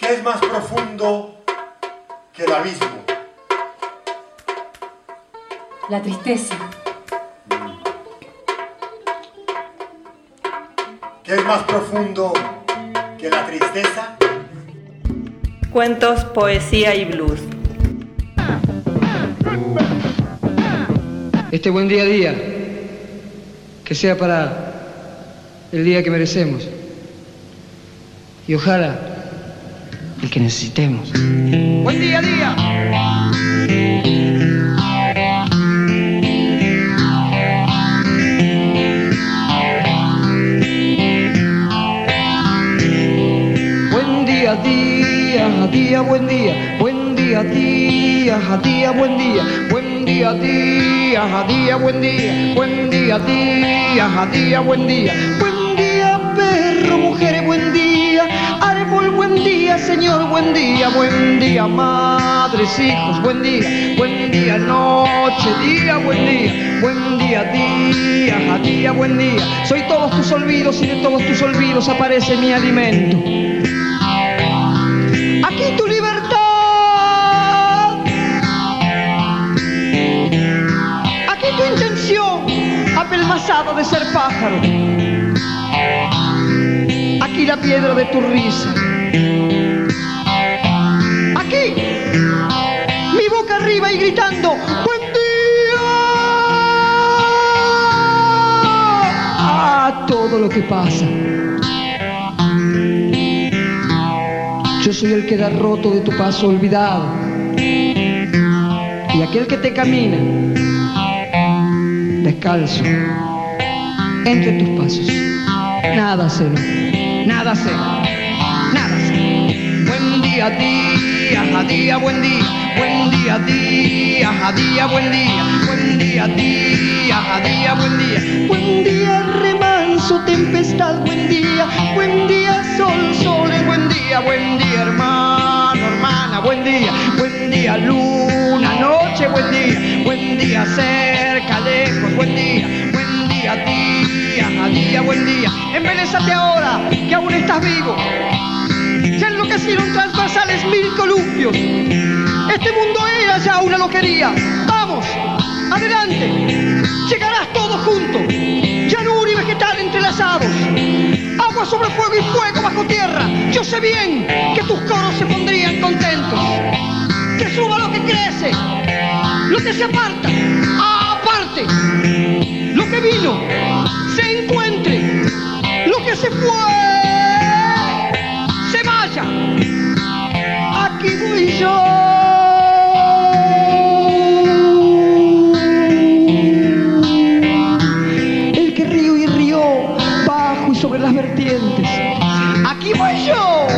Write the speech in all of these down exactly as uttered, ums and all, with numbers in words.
¿Qué es más profundo que el abismo? La tristeza. ¿Qué es más profundo que la tristeza? Cuentos, poesía y blues. Este buen día a día, que sea para el día que merecemos. Y ojalá el que necesitemos. Buen día a día. Buen día a día, a día, buen día. Buen día a día, a día, buen día. Buen día a día, a día, buen día. Buen día a día, a día, buen día. Buen día, perro, mujeres, buen día. Árbol, buen día, señor, buen día. Buen día, madres, hijos, buen día. Buen día, noche, día, buen día. Buen día, día, a día, buen día. Soy todos tus olvidos y de todos tus olvidos aparece mi alimento. Aquí tu libertad. Aquí tu intención apelmazada de ser pájaro. Aquí la piedra de tu risa. Aquí mi boca arriba y gritando buen día a todo lo que pasa. Yo soy el que da roto de tu paso olvidado y aquel que te camina descalzo entre tus pasos. Nada sé, no. Nada sé, nada sé. Buen día, día, a día, buen día. Buen día, día, a día, buen día. Buen día, día, a día, buen día. Buen día, remanso, tempestad, buen día. Buen día, sol, sol, buen día. Buen día, hermano, hermana, buen día. Buen día, luna, noche, buen día. Buen día, cerca, lejos, buen día. Buen día, día, a día, buen día. Embelésate ahora, que aún estás vivo. Ya enloquecieron transversales mil columpios. Este mundo era ya una loquería. Vamos, adelante. Llegarás todos juntos. Llanura y vegetal entrelazados. Agua sobre fuego y fuego bajo tierra. Yo sé bien que tus coros se pondrían contentos. Que suba lo que crece, lo que se aparta, aparte. Lo que vino, se encuentre. Lo que se fue, se vaya. Aquí voy yo. El que río y rió bajo y sobre las vertientes. Aquí voy yo.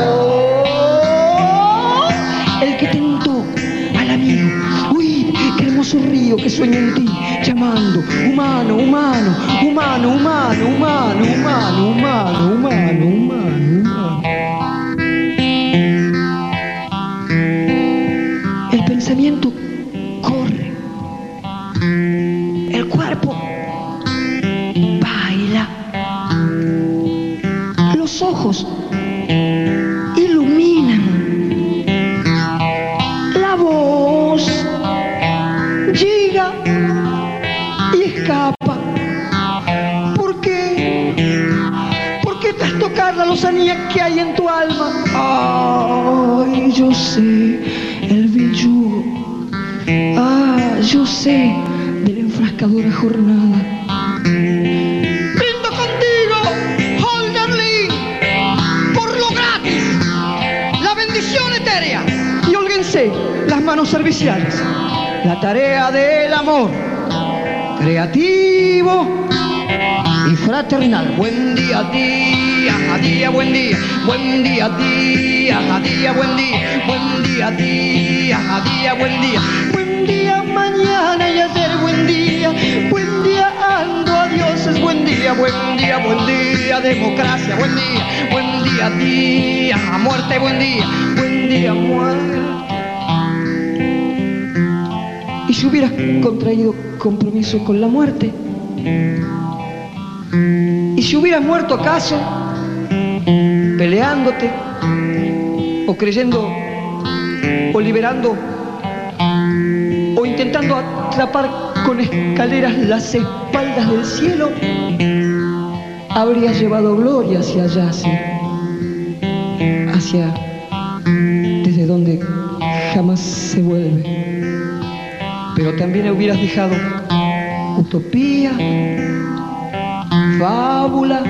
El que tentó al amigo. Uy, qué hermoso río que sueña en ti, llamando humano, humano, humano, humano, humano, humano, humano, humano, humano, humano. El pensamiento corre, el cuerpo baila, los ojos iluminan, la voz llega y escapa. ¿Por qué? ¿Por qué tras tocar la lozanía que hay en tu alma? Ay, yo sé el billugo. Ah, yo sé de la enfrascadora jornada. Brindo contigo, Holderlin, por lo gratis, la bendición etérea. Y hólguense las manos serviciales. La tarea del amor creativo y fraternal. Buen día, día, a día, buen día. Buen día, día, a día, buen día. Buen día, día, a día, buen día. Buen día, mañana y ayer, buen día. Buen día, ando a dioses, buen día. Buen día, buen día, democracia, buen día. Buen día, día, a muerte, buen día. Buen día, muerte. Y si hubieras contraído compromiso con la muerte, y si hubieras muerto acaso peleándote o creyendo, o liberando, o intentando atrapar con escaleras las espaldas del cielo, habrías llevado gloria hacia allá, sí, hacia desde donde jamás se vuelve. Pero también hubieras dejado utopía, fábula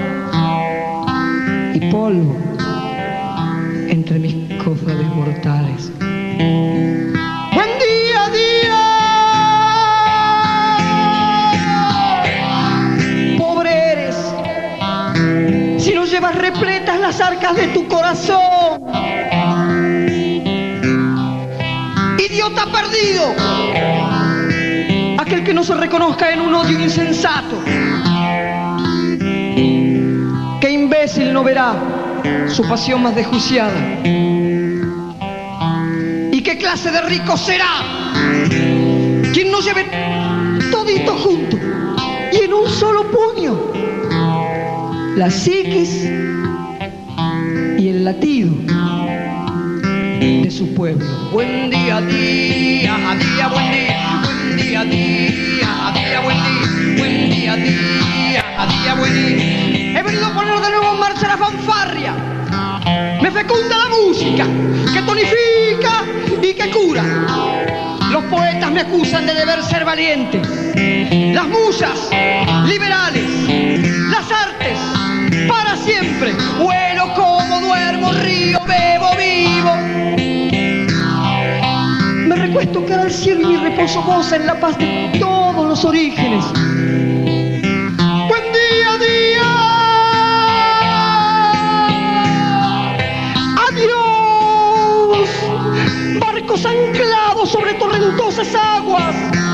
y polvo entre mis cofrades mortales. Buen día, día. Pobre eres si no llevas repletas las arcas de tu corazón. Idiota perdido, aquel que no se reconozca en un odio insensato. Qué imbécil no verá su pasión más desjuiciada. ¿Y qué clase de rico será quien no lleve todito junto y en un solo puño la psiquis y el latido de su pueblo? Buen día, día, a día, buen día, buen día, día, a día, buen día, buen día, día, a día, buen día. He venido a poner de nuevo en marcha la fanfarria. Me fecunda la música, que tonifica y que cura. Los poetas me acusan de deber ser valiente. Las musas, liberales. Las artes, para siempre. Vuelo, como, duermo, río, bebo, vivo. Me recuesto cara al cielo y mi reposo goza en la paz de todos los orígenes. Buen día, día. Adiós, barcos anclados sobre torrentosas aguas.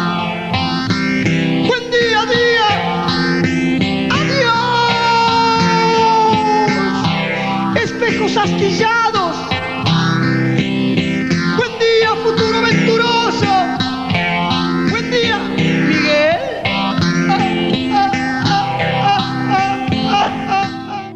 Buen día, día. Adiós, espejos astillados. Buen día, futuro venturoso. Buen día, Miguel. Ah, ah, ah, ah, ah, ah, ah.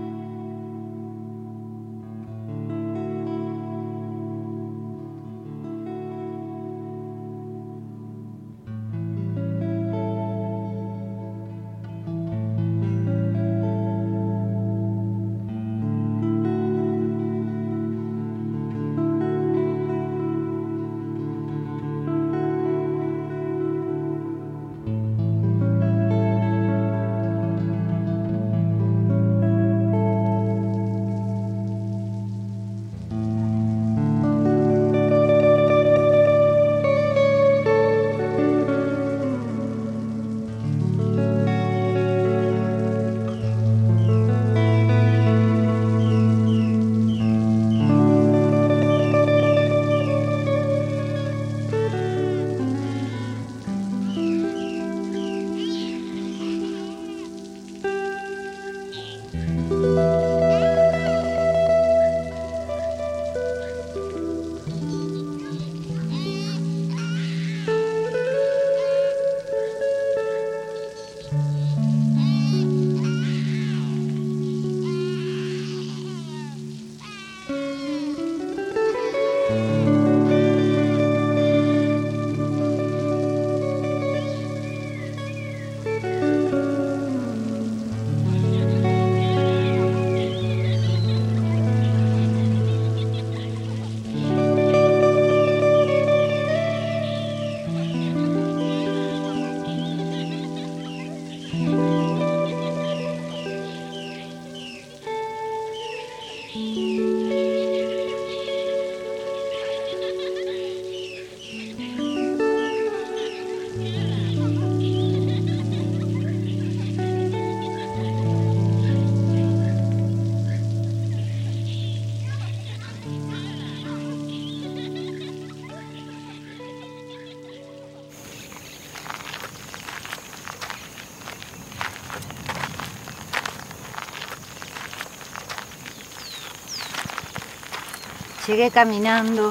Llegué caminando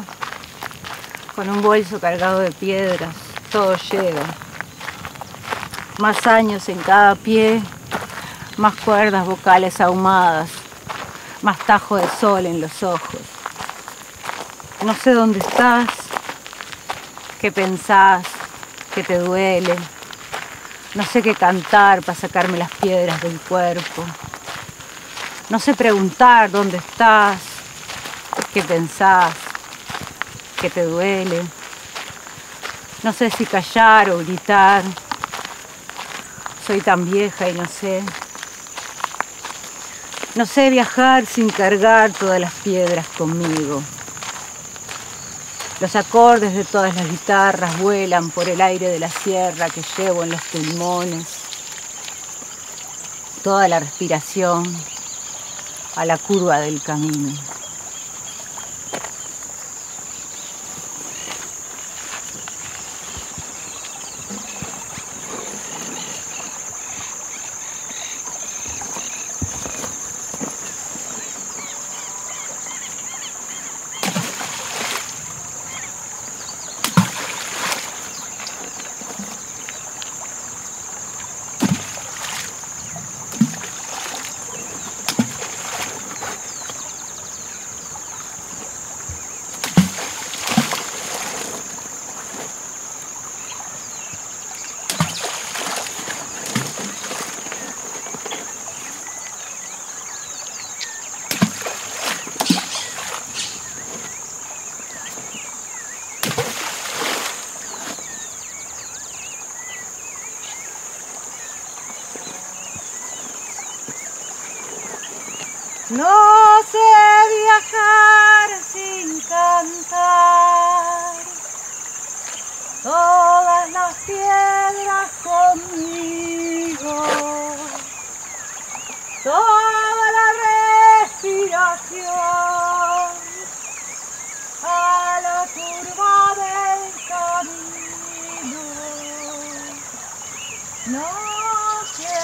con un bolso cargado de piedras, todo llega. Más años en cada pie, más cuerdas vocales ahumadas, más tajo de sol en los ojos. No sé dónde estás, qué pensás, qué te duele. No sé qué cantar para sacarme las piedras del cuerpo. No sé preguntar dónde estás, qué pensás, qué te duele. No sé si callar o gritar. Soy tan vieja y no sé. No sé viajar sin cargar todas las piedras conmigo. Los acordes de todas las guitarras vuelan por el aire de la sierra que llevo en los pulmones. Toda la respiración a la curva del camino. No sé viajar sin cantar todas las piedras conmigo, toda la respiración a la curva del camino. No sé.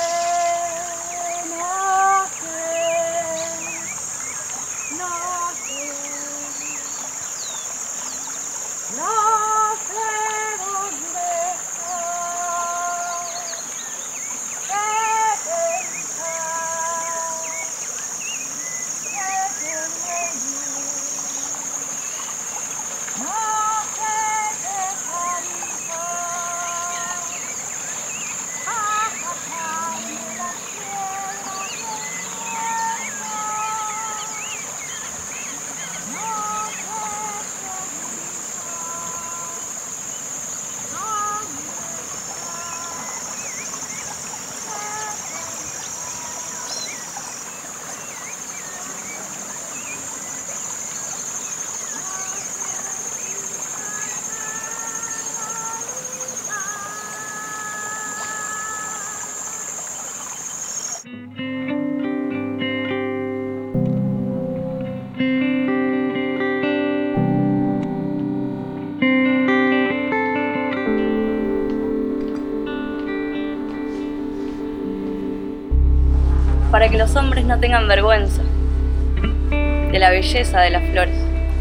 Para que los hombres no tengan vergüenza de la belleza de las flores,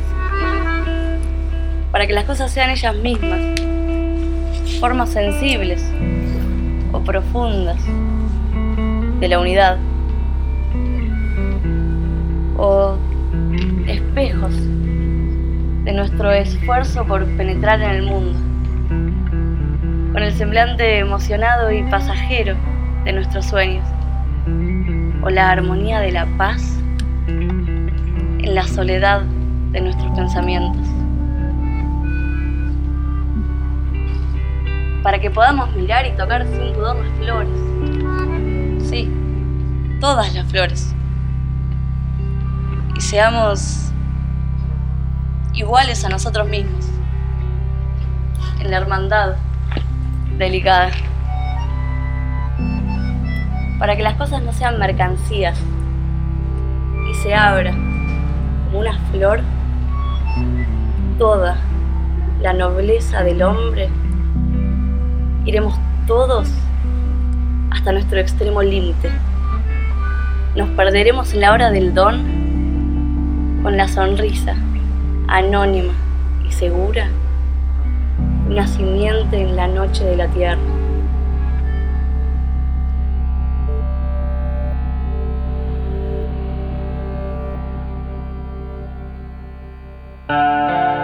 para que las cosas sean ellas mismas, formas sensibles o profundas de la unidad, o espejos de nuestro esfuerzo por penetrar en el mundo, con el semblante emocionado y pasajero de nuestros sueños, o la armonía de la paz en la soledad de nuestros pensamientos. Para que podamos mirar y tocar sin pudor las flores. Sí, todas las flores. Y seamos iguales a nosotros mismos, en la hermandad delicada. Para que las cosas no sean mercancías y se abra como una flor toda la nobleza del hombre, iremos todos hasta nuestro extremo límite. Nos perderemos en la hora del don con la sonrisa anónima y segura de una simiente en la noche de la tierra. Thank you.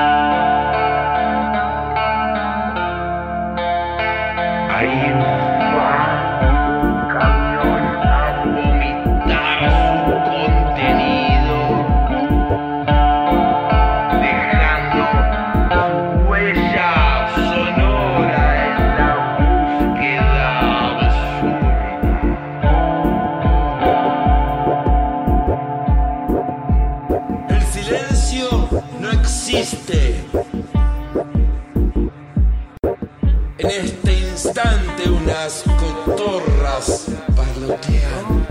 En este instante unas cotorras parlotean.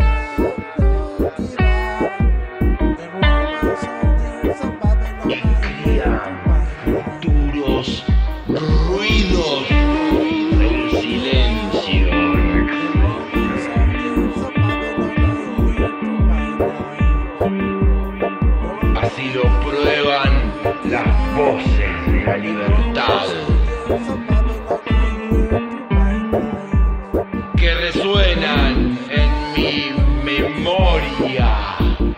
Y crían futuros ruidos del silencio. Así lo prueban las voces de la libertad, que resuenan en mi memoria.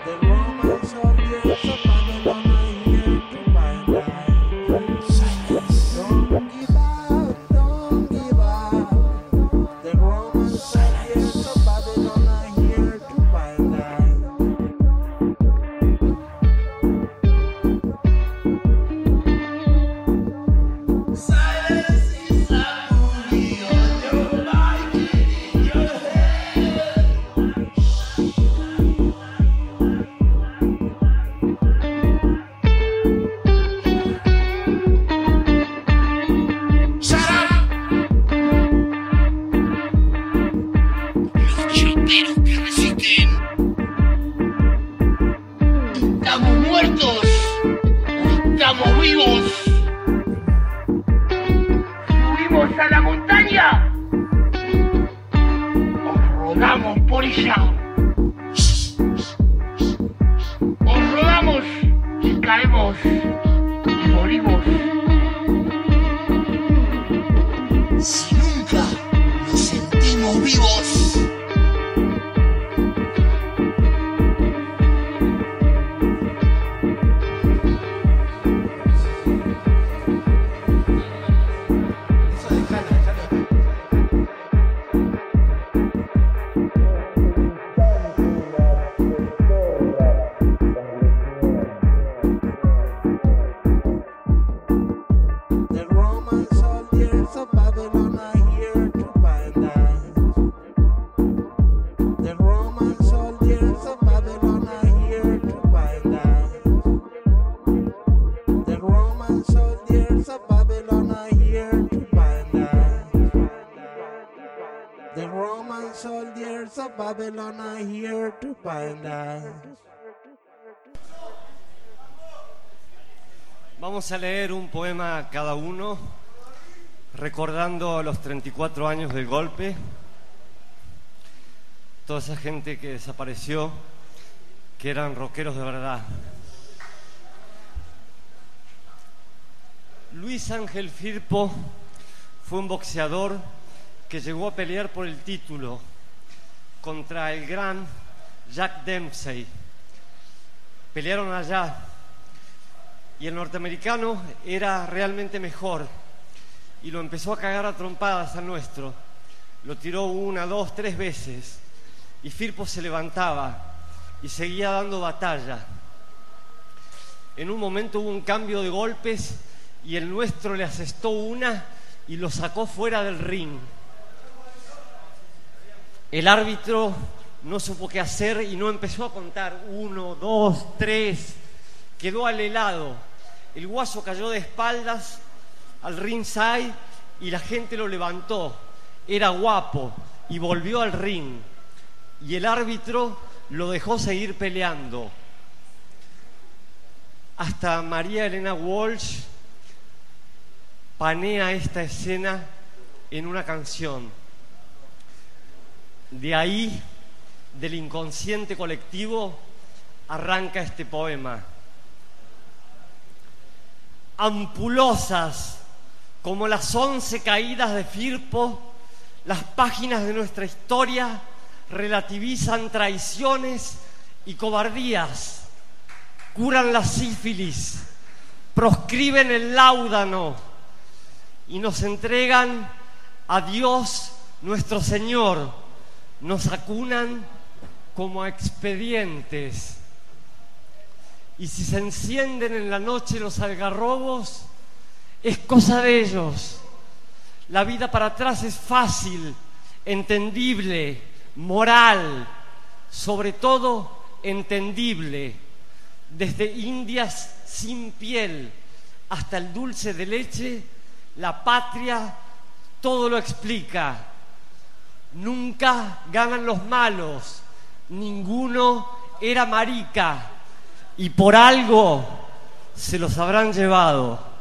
Vamos a leer un poema cada uno, recordando los treinta y cuatro años del golpe, toda esa gente que desapareció, que eran rockeros de verdad. Luis Ángel Firpo fue un boxeador que llegó a pelear por el título contra el gran Jack Dempsey. Pelearon allá y el norteamericano era realmente mejor y lo empezó a cagar a trompadas al nuestro. Lo tiró una, dos, tres veces y Firpo se levantaba y seguía dando batalla. En un momento hubo un cambio de golpes y el nuestro le asestó una y lo sacó fuera del ring. El árbitro no supo qué hacer y no empezó a contar. Uno, dos, tres. Quedó al helado. El guaso cayó de espaldas al ringside y la gente lo levantó. Era guapo y volvió al ring. Y el árbitro lo dejó seguir peleando. Hasta María Elena Walsh panea esta escena en una canción. De ahí, del inconsciente colectivo, arranca este poema. Ampulosas como las once caídas de Firpo, las páginas de nuestra historia relativizan traiciones y cobardías, curan la sífilis, proscriben el láudano y nos entregan a Dios nuestro Señor, nos acunan como a expedientes. Y si se encienden en la noche los algarrobos, es cosa de ellos. La vida para atrás es fácil, entendible, moral, sobre todo entendible. Desde indias sin piel hasta el dulce de leche, la patria todo lo explica. Nunca ganan los malos, ninguno era marica, y por algo se los habrán llevado.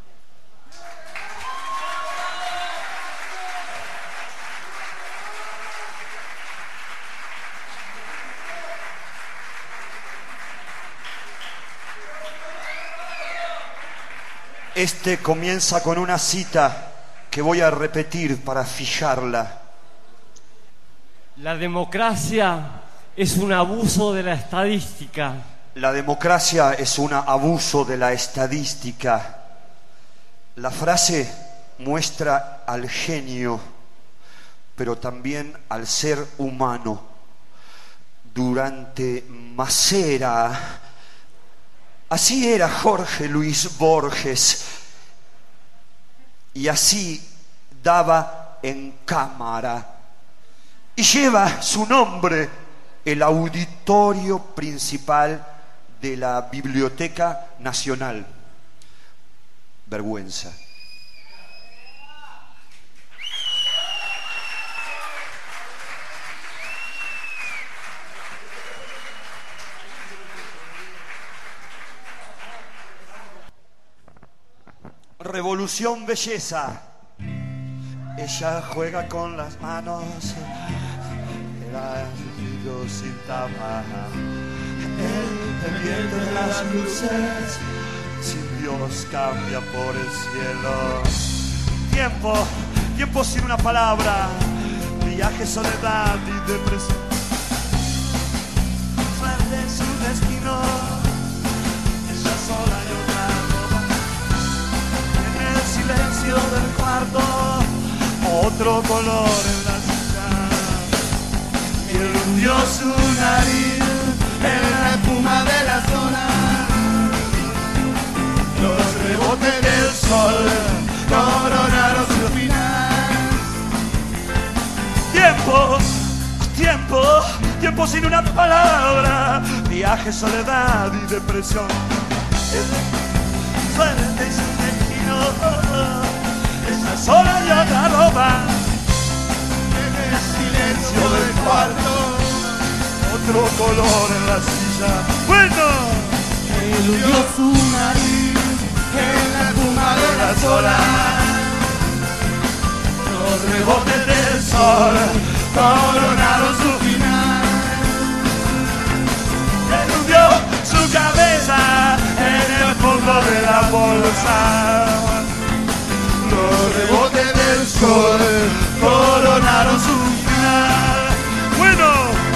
Este comienza con una cita que voy a repetir para fijarla. La democracia es un abuso de la estadística. La democracia es un abuso de la estadística. La frase muestra al genio, pero también al ser humano. Durante Macera, así era Jorge Luis Borges, y así daba en cámara. Y lleva su nombre el auditorio principal de la Biblioteca Nacional. Vergüenza. Revolución Belleza. Ella juega con las manos, era sin tapa. El pendiente de las luces, sin Dios cambia por el cielo. Tiempo, tiempo sin una palabra, viaje, soledad y depresión. Suerte en su destino, ella sola y otra roba. En el silencio del cuarto, otro color en la ciudad. Y él hundió su nariz en la espuma de la zona. Los rebotes del sol coronaron su final. Tiempo, tiempo, tiempo sin una palabra. Viaje, soledad y depresión. Suerte y su destino, esa sola y otra ropa. En el silencio del cuarto, otro color en la silla. Bueno, él hundió su nariz en la espuma de las olas. Los rebotes del sol coronaron su final. Él hundió su cabeza en el fondo de la bolsa. Los rebotes del sol coronaron su final. Bueno,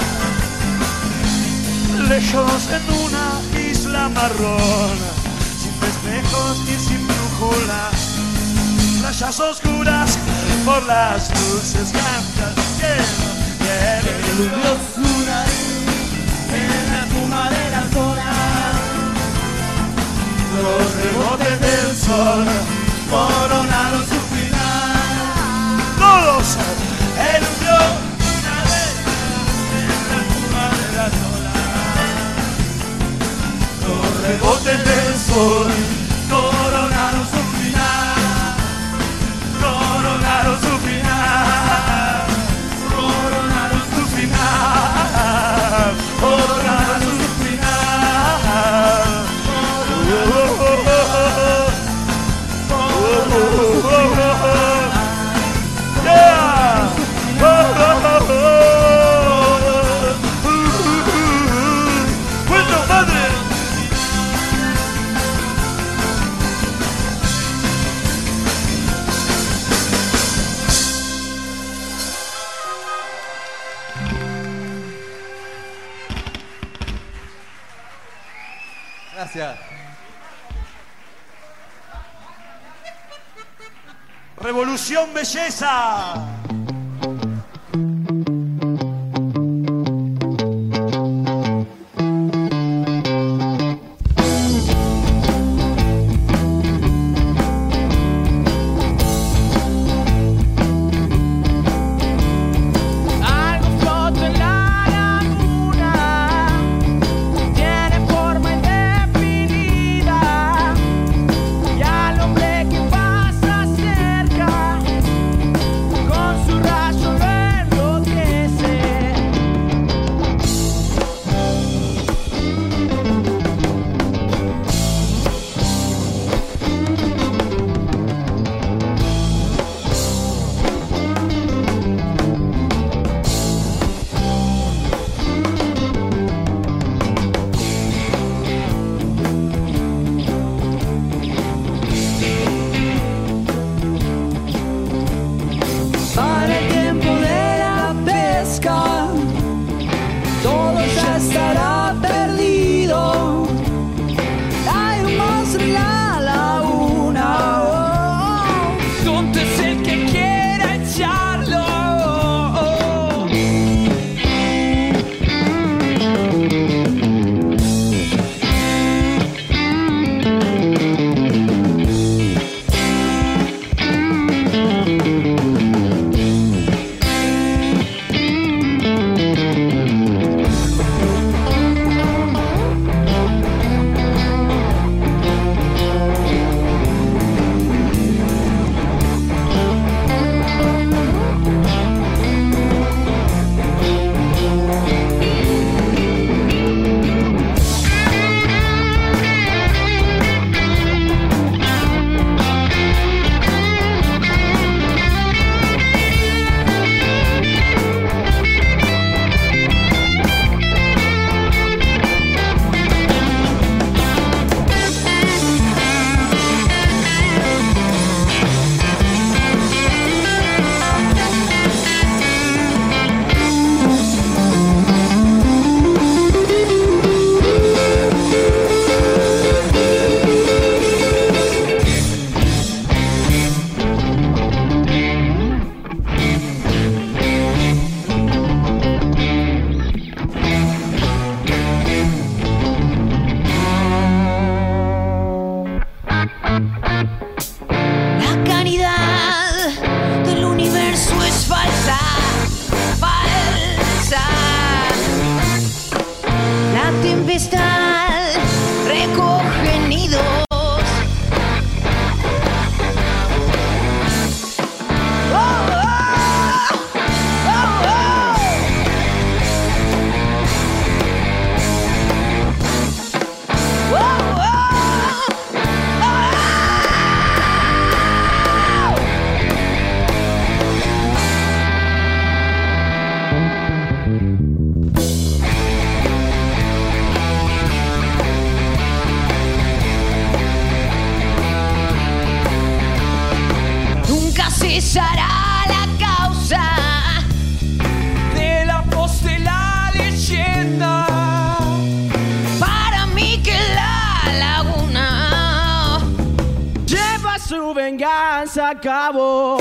lejos en una isla marrón, sin festejos y sin brújula, playas oscuras por las luces blancas del cielo. Él hundió su nariz en la espuma de las olas. Los rebotes del sol coronaron su final. Todos, él hundió una vez en la espuma de las olas. Los rebotes del sol coronaron su final. Coronaron su final. Coronaron su final. Coronaron su final. Oh, oh, oh, oh. Oh, oh, oh, oh. Yeah. Oh, oh, oh, oh. Bueno, madre. Gracias. Revolución Belleza. Venganza acabó.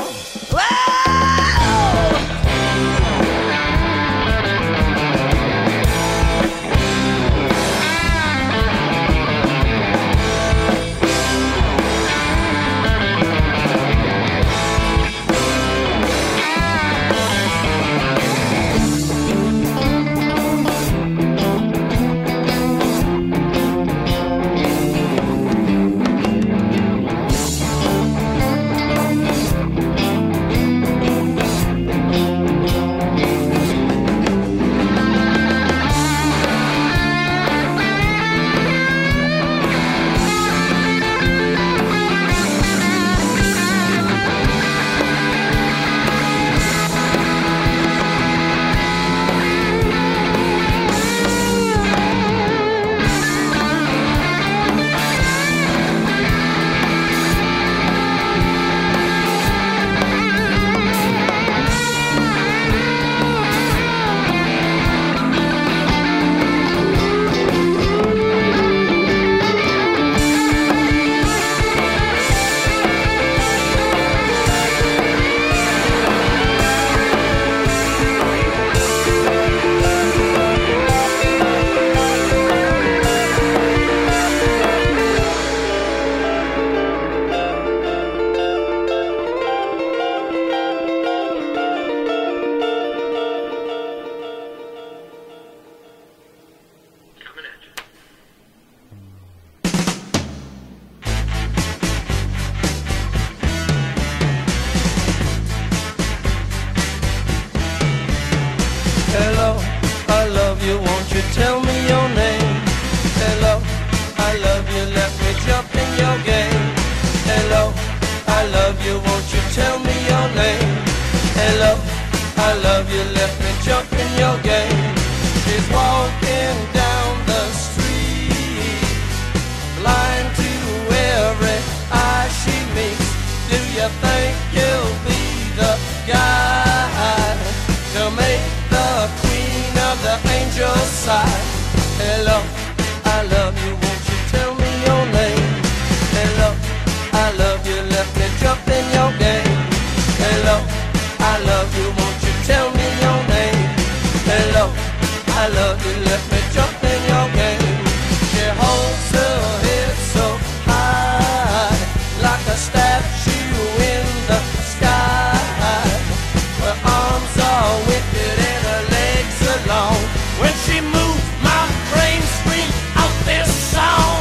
I love you, won't you tell me your name? Hello, I love you, let me jump in your game. She's walking down the street, blind to every eye she meets. Do you think you'll be the guy to make the queen of the angels sigh? Hello, I love you, won't you tell me your name? Hello, I love you, let me jump in your game. Hello, I love you, won't you tell me your name? Hello, I love you, let me jump in your game. She holds her head so high, like a statue in the sky. Her arms are wicked and her legs are long. When she moves, my brain screams out this song.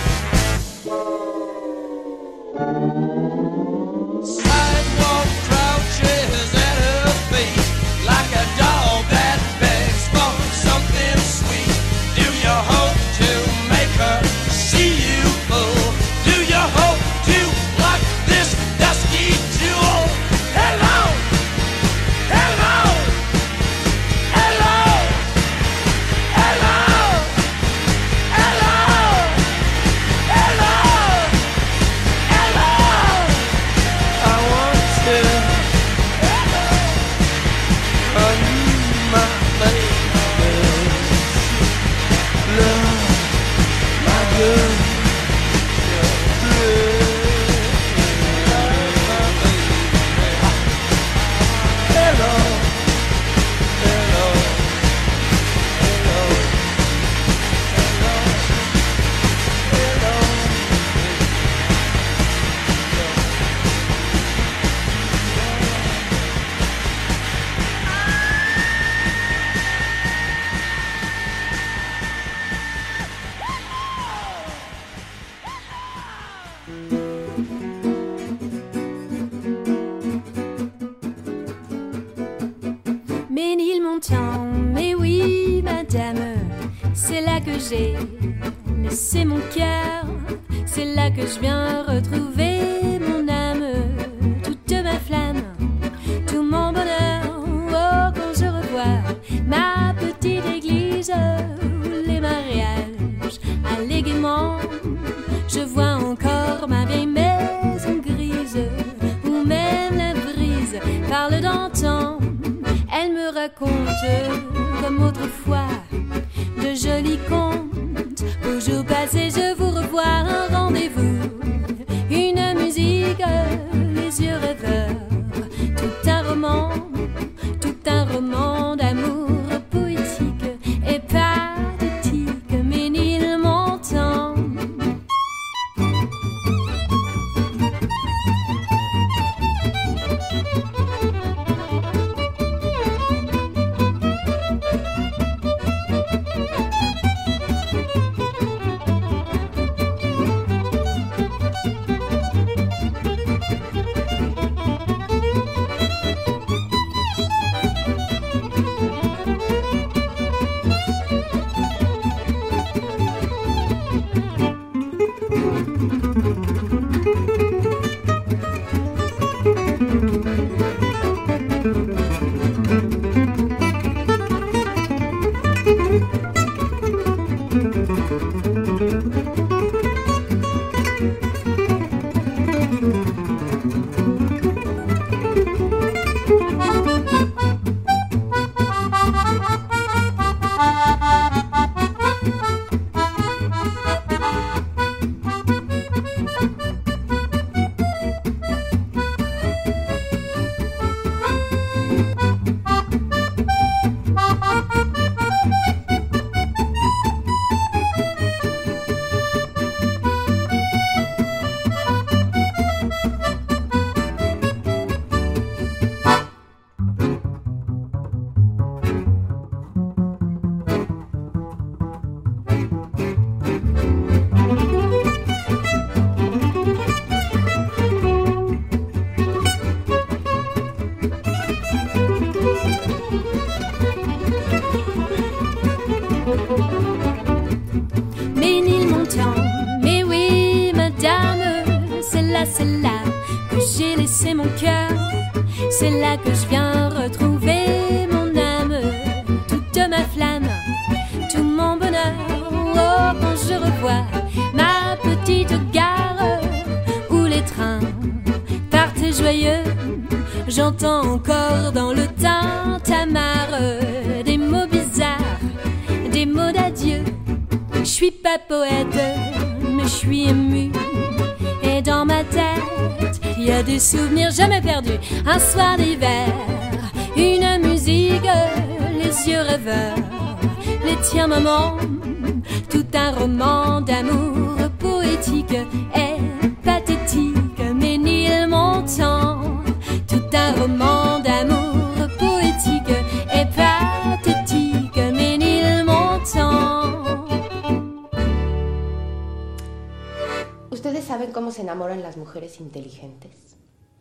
Sidewalk crouches at her feet, like a dog that begs for something sweet. Do you hope to make her see you, fool? Do you hope to lock this dusky jewel? Hello, hello, hello, hello, hello, hello, hello. I want to run my fingers, love my good, love my baby. Hello, hello, hello, hello, hello. Ménilmontant, mais oui, madame, c'est là que j'ai laissé mon cœur, c'est là que je viens retrouver mon âme, toute ma flamme, tout mon bonheur. Oh, quand je revois ma petite église, les mariages allègrement, je vois encore ma vieille maison grise, où même la brise parle d'antan. Elle me raconte, comme autrefois, de jolis contes. Au jour passé, je vous revois un rendez-vous, une musique, les yeux rêveurs, tout un roman, tout un roman d'amour poétique et pathétique, Ménilmontant. que j'ai laissé mon cœur. C'est là que je viens retrouver mon âme, toute ma flamme, tout mon bonheur. Oh, quand je revois ma petite gare où les trains partent joyeux, j'entends encore dans le tintamarre des mots bizarres, des mots d'adieu. Je suis pas poète, mais je suis émue. Et dans ma tête, il y a des souvenirs jamais perdus. Un soir d'hiver, une musique, les yeux rêveurs, les tiens maman, tout un roman d'amour poétique et pathétique, mais nul montant. Tout un roman d'amour poétique et pathétique, mais nul montant. ¿Ustedes saben cómo se enamoran las mujeres inteligentes?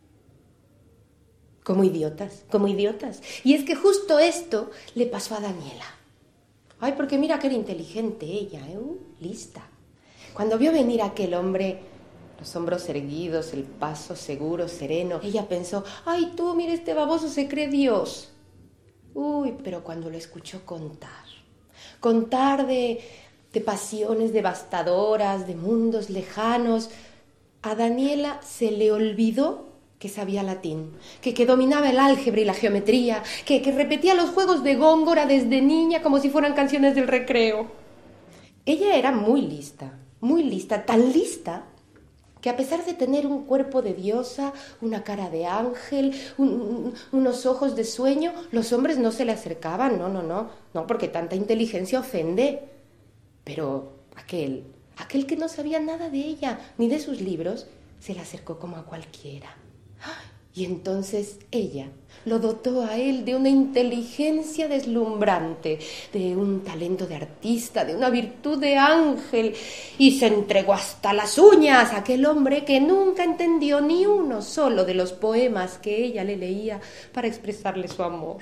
Como idiotas, como idiotas. Y es que justo esto le pasó a Daniela. Ay, porque mira que era inteligente ella, ¿eh? Uh, lista. Cuando vio venir a aquel hombre, los hombros erguidos, el paso seguro, sereno, ella pensó, ay, tú, mira, este baboso se cree Dios. Uy, pero cuando lo escuchó contar, contar de, de pasiones devastadoras, de mundos lejanos, a Daniela se le olvidó que sabía latín, que, que dominaba el álgebra y la geometría, que, que repetía los juegos de Góngora desde niña como si fueran canciones del recreo. Ella era muy lista, muy lista, tan lista que a pesar de tener un cuerpo de diosa, una cara de ángel, un, un, unos ojos de sueño, los hombres no se le acercaban, no, no, no, no, porque tanta inteligencia ofende. Pero aquel, aquel que no sabía nada de ella, ni de sus libros, se le acercó como a cualquiera. Y entonces ella lo dotó a él de una inteligencia deslumbrante, de un talento de artista, de una virtud de ángel, y se entregó hasta las uñas a aquel hombre que nunca entendió ni uno solo de los poemas que ella le leía para expresarle su amor.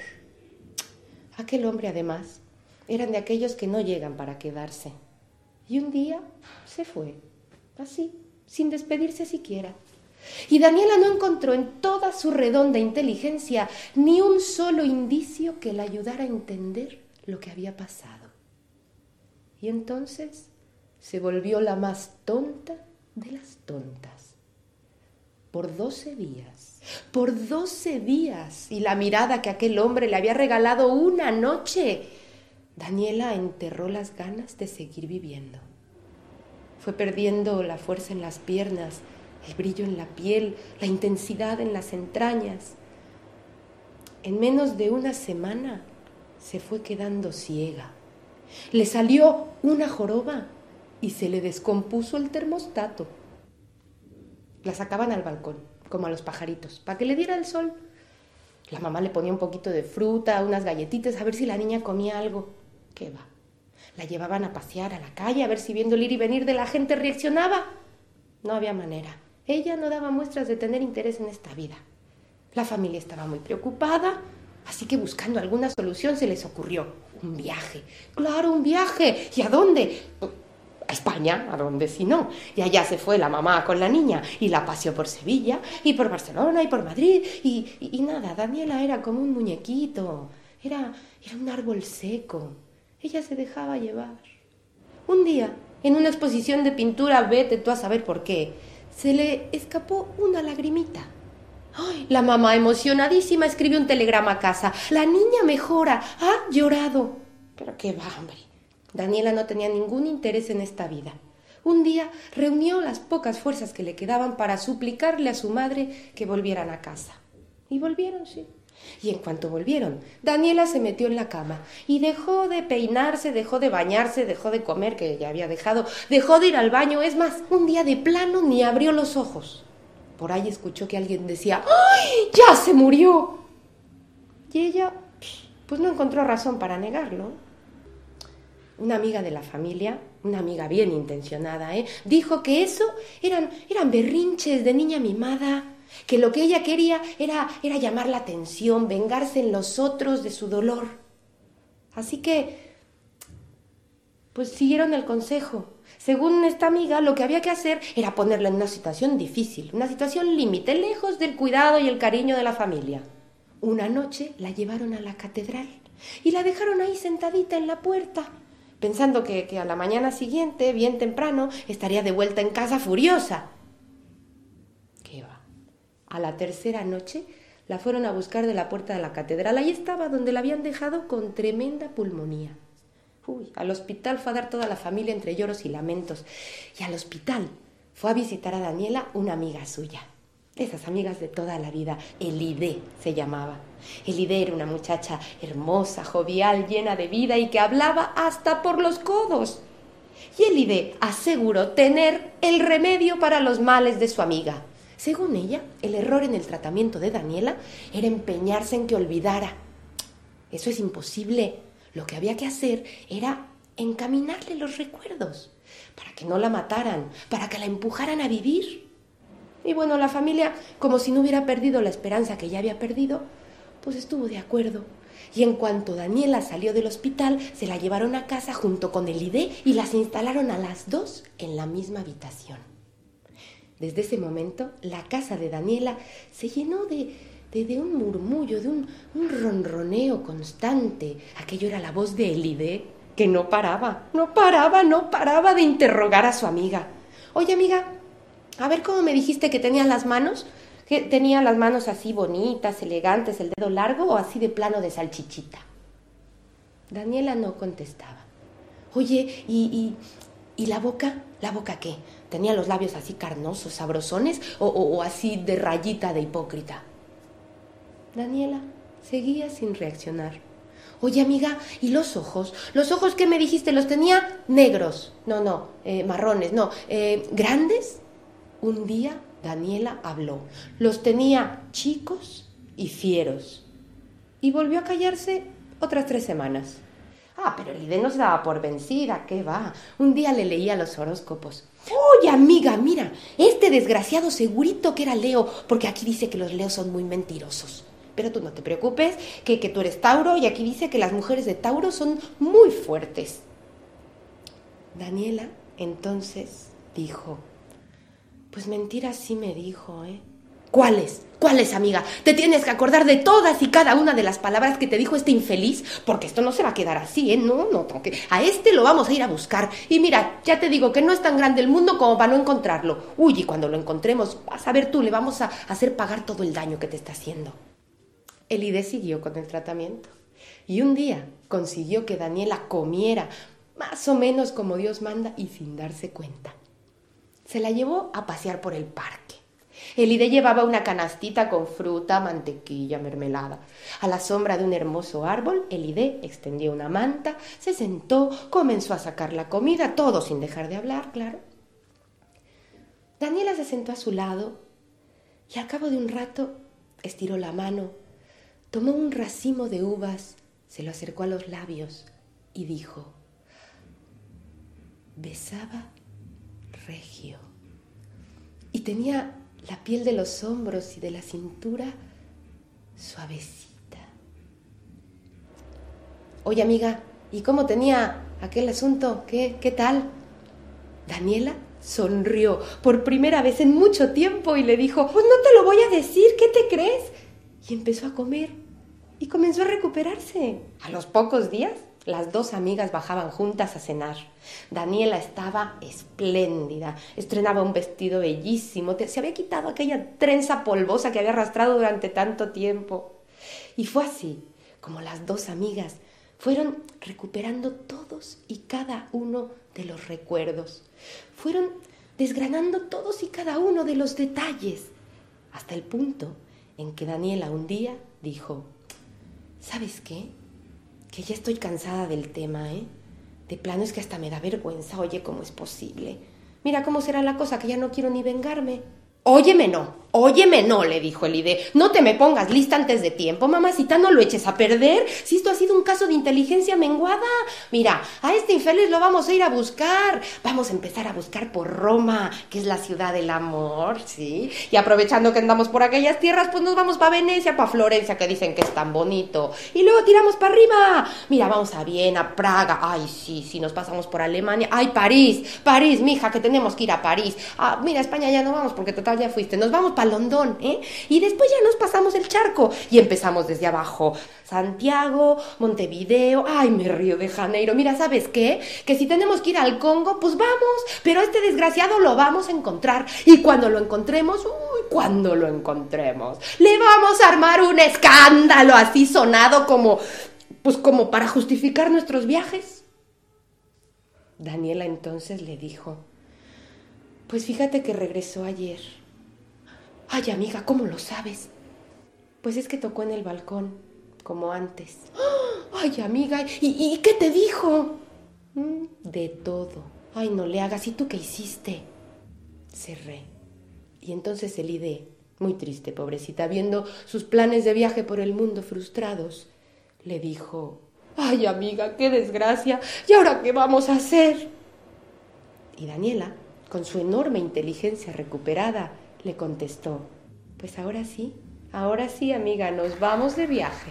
Aquel hombre, además, eran de aquellos que no llegan para quedarse. Y un día se fue, así, sin despedirse siquiera. Y Daniela no encontró en toda su redonda inteligencia ni un solo indicio que la ayudara a entender lo que había pasado. Y entonces se volvió la más tonta de las tontas. Por doce días, por doce días, y la mirada que aquel hombre le había regalado una noche, Daniela enterró las ganas de seguir viviendo. Fue perdiendo la fuerza en las piernas, el brillo en la piel, la intensidad en las entrañas. En menos de una semana se fue quedando ciega. Le salió una joroba y se le descompuso el termostato. La sacaban al balcón, como a los pajaritos, para que le diera el sol. La mamá le ponía un poquito de fruta, unas galletitas, a ver si la niña comía algo. ¿Qué va? La llevaban a pasear a la calle, a ver si viendo el ir y venir de la gente reaccionaba. No había manera. Ella no daba muestras de tener interés en esta vida. La familia estaba muy preocupada, así que buscando alguna solución se les ocurrió un viaje. ¡Claro, un viaje! ¿Y a dónde? A España, ¿a dónde si no? Y allá se fue la mamá con la niña y la paseó por Sevilla y por Barcelona y por Madrid y, y, y nada, Daniela era como un muñequito, era, era un árbol seco. Ella se dejaba llevar. Un día, en una exposición de pintura, vete tú a saber por qué, se le escapó una lagrimita. ¡Ay! La mamá, emocionadísima, escribió un telegrama a casa. La niña mejora, ha llorado. Pero qué va, hombre. Daniela no tenía ningún interés en esta vida. Un día reunió las pocas fuerzas que le quedaban para suplicarle a su madre que volvieran a casa. Y volvieron, sí. Y en cuanto volvieron, Daniela se metió en la cama y dejó de peinarse, dejó de bañarse, dejó de comer, que ya había dejado, dejó de ir al baño. Es más, un día de plano ni abrió los ojos. Por ahí escuchó que alguien decía, ¡ay, ya se murió! Y ella, pues no encontró razón para negarlo. Una amiga de la familia, una amiga bien intencionada, ¿eh? dijo que eso eran, eran berrinches de niña mimada, que lo que ella quería era, era llamar la atención, vengarse en los otros de su dolor. Así que, pues siguieron el consejo. Según esta amiga, lo que había que hacer era ponerla en una situación difícil, una situación límite, lejos del cuidado y el cariño de la familia. Una noche la llevaron a la catedral y la dejaron ahí sentadita en la puerta, pensando que, que a la mañana siguiente, bien temprano, estaría de vuelta en casa furiosa. ¿Qué va? A la tercera noche la fueron a buscar de la puerta de la catedral. Ahí estaba, donde la habían dejado con tremenda pulmonía. Uy, al hospital fue a dar toda la familia entre lloros y lamentos. Y al hospital fue a visitar a Daniela una amiga suya. Esas amigas de toda la vida. Elide se llamaba. Elide era una muchacha hermosa, jovial, llena de vida y que hablaba hasta por los codos. Y Elide aseguró tener el remedio para los males de su amiga. Según ella, el error en el tratamiento de Daniela era empeñarse en que olvidara. Eso es imposible. Lo que había que hacer era encaminarle los recuerdos, para que no la mataran, para que la empujaran a vivir. Y bueno, la familia, como si no hubiera perdido la esperanza que ya había perdido, pues estuvo de acuerdo. Y en cuanto Daniela salió del hospital, se la llevaron a casa junto con Elide y las instalaron a las dos en la misma habitación. Desde ese momento, la casa de Daniela se llenó de... De, de un murmullo, de un, un ronroneo constante. Aquello era la voz de Elide, que no paraba, no paraba, no paraba de interrogar a su amiga. Oye, amiga, a ver cómo me dijiste que tenías las manos. ¿Que tenía las manos así bonitas, elegantes, el dedo largo o así de plano de salchichita? Daniela no contestaba. Oye, ¿y, y, y la boca? ¿La boca qué? ¿Tenía los labios así carnosos, sabrosones o, o, o así de rayita de hipócrita? Daniela seguía sin reaccionar. Oye, amiga, ¿y los ojos? ¿Los ojos que me dijiste los tenía negros? No, no, eh, marrones, no, eh, ¿grandes? Un día Daniela habló. Los tenía chicos y fieros. Y volvió a callarse otras tres semanas. Ah, pero Elide no se daba por vencida, ¿qué va? Un día le leía los horóscopos. Oye, amiga, mira, este desgraciado segurito que era Leo, porque aquí dice que los Leos son muy mentirosos. Pero tú no te preocupes, que, que tú eres Tauro y aquí dice que las mujeres de Tauro son muy fuertes. Daniela entonces dijo, pues mentiras sí me dijo, ¿eh? ¿Cuáles? ¿Cuáles, amiga? Te tienes que acordar de todas y cada una de las palabras que te dijo este infeliz, porque esto no se va a quedar así, ¿eh? No, no, no, que a este lo vamos a ir a buscar. Y mira, ya te digo que no es tan grande el mundo como para no encontrarlo. Uy, y cuando lo encontremos, vas a ver tú, le vamos a hacer pagar todo el daño que te está haciendo. Elide siguió con el tratamiento y un día consiguió que Daniela comiera más o menos como Dios manda y sin darse cuenta. Se la llevó a pasear por el parque. Elide llevaba una canastita con fruta, mantequilla, mermelada. A la sombra de un hermoso árbol, Elide extendió una manta, se sentó, comenzó a sacar la comida, todo sin dejar de hablar, claro. Daniela se sentó a su lado y al cabo de un rato estiró la mano, tomó un racimo de uvas, se lo acercó a los labios y dijo, besaba regio. Y tenía la piel de los hombros y de la cintura suavecita. Oye, amiga, ¿y cómo tenía aquel asunto? ¿Qué, qué tal? Daniela sonrió por primera vez en mucho tiempo y le dijo, pues no te lo voy a decir, ¿qué te crees? Y empezó a comer y comenzó a recuperarse. A los pocos días, las dos amigas bajaban juntas a cenar. Daniela estaba espléndida, estrenaba un vestido bellísimo, se había quitado aquella trenza polvosa que había arrastrado durante tanto tiempo. Y fue así como las dos amigas fueron recuperando todos y cada uno de los recuerdos. Fueron desgranando todos y cada uno de los detalles, hasta el punto en que Daniela un día dijo, ¿sabes qué? Que ya estoy cansada del tema, ¿eh? De plano es que hasta me da vergüenza, oye, ¿cómo es posible? Mira cómo será la cosa, que ya no quiero ni vengarme. Óyeme, no. Óyeme, no, le dijo el I D E. No te me pongas lista antes de tiempo, mamacita, no lo eches a perder. Si esto ha sido un caso de inteligencia menguada. Mira, a este infeliz lo vamos a ir a buscar. Vamos a empezar a buscar por Roma, que es la ciudad del amor, ¿sí? Y aprovechando que andamos por aquellas tierras, pues nos vamos para Venecia, para Florencia, que dicen que es tan bonito. Y luego tiramos para arriba. Mira, vamos a Viena, Praga. Ay, sí, sí, nos pasamos por Alemania. Ay, París, París, mija, que tenemos que ir a París. Ah, mira, España ya no vamos, porque total ya fuiste. Nos vamos para Londón, ¿eh? Y después ya nos pasamos el charco y empezamos desde abajo. Santiago, Montevideo, ay, me río de Janeiro. Mira, ¿sabes qué? Que si tenemos que ir al Congo, pues vamos, pero a este desgraciado lo vamos a encontrar. Y cuando lo encontremos, uy, cuando lo encontremos, le vamos a armar un escándalo así sonado como, pues como para justificar nuestros viajes. Daniela entonces le dijo, pues fíjate que regresó ayer. Ay, amiga, ¿cómo lo sabes? Pues es que tocó en el balcón, como antes. Ay, amiga, ¿y, y qué te dijo? De todo. Ay, no le hagas. ¿Y tú qué hiciste? Cerré. Y entonces el I D E, muy triste, pobrecita, viendo sus planes de viaje por el mundo frustrados, le dijo, ay, amiga, qué desgracia. ¿Y ahora qué vamos a hacer? Y Daniela, con su enorme inteligencia recuperada, le contestó, pues ahora sí, ahora sí, amiga, nos vamos de viaje.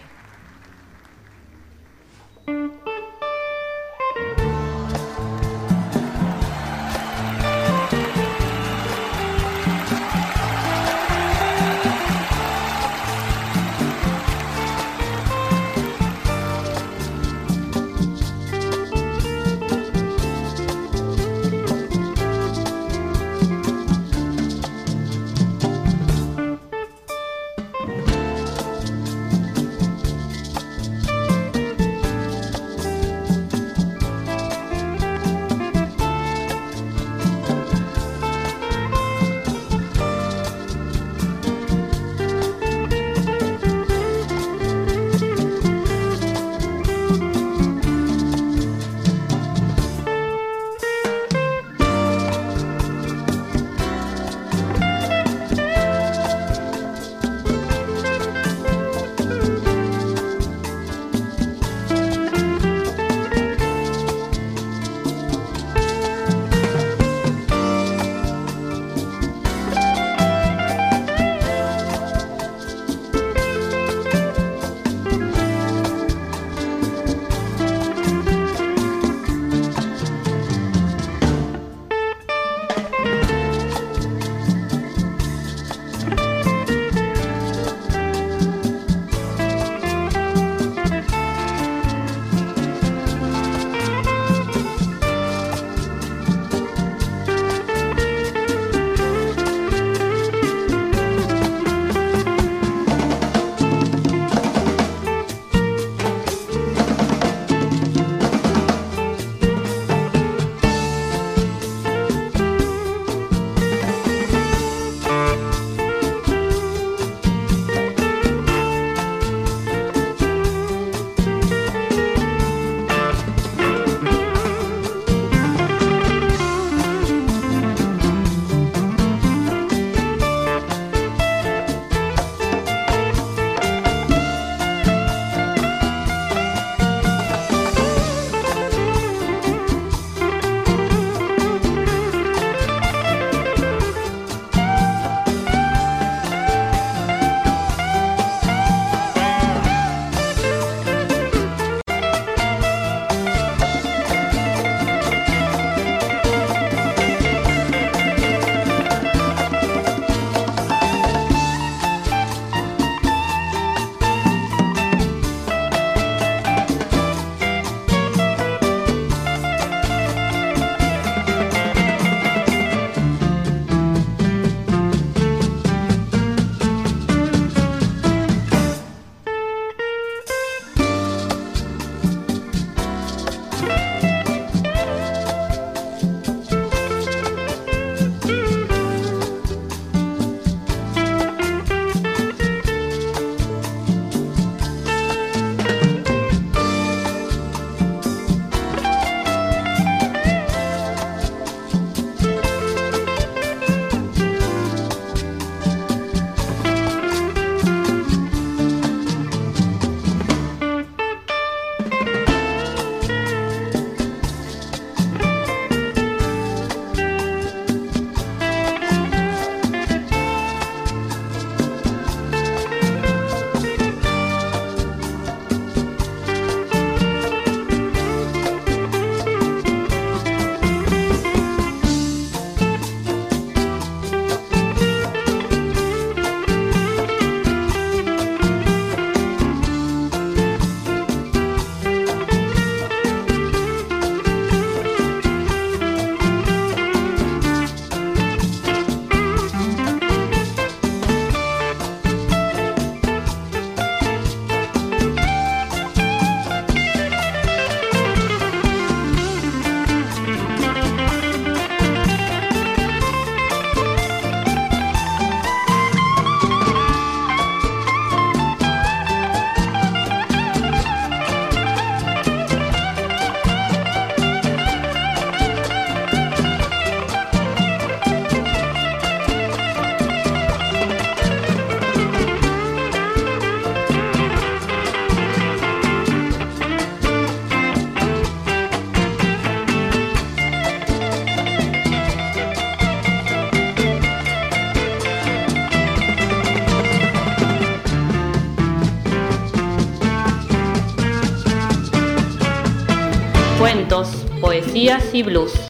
Cuentos, poesías y blues.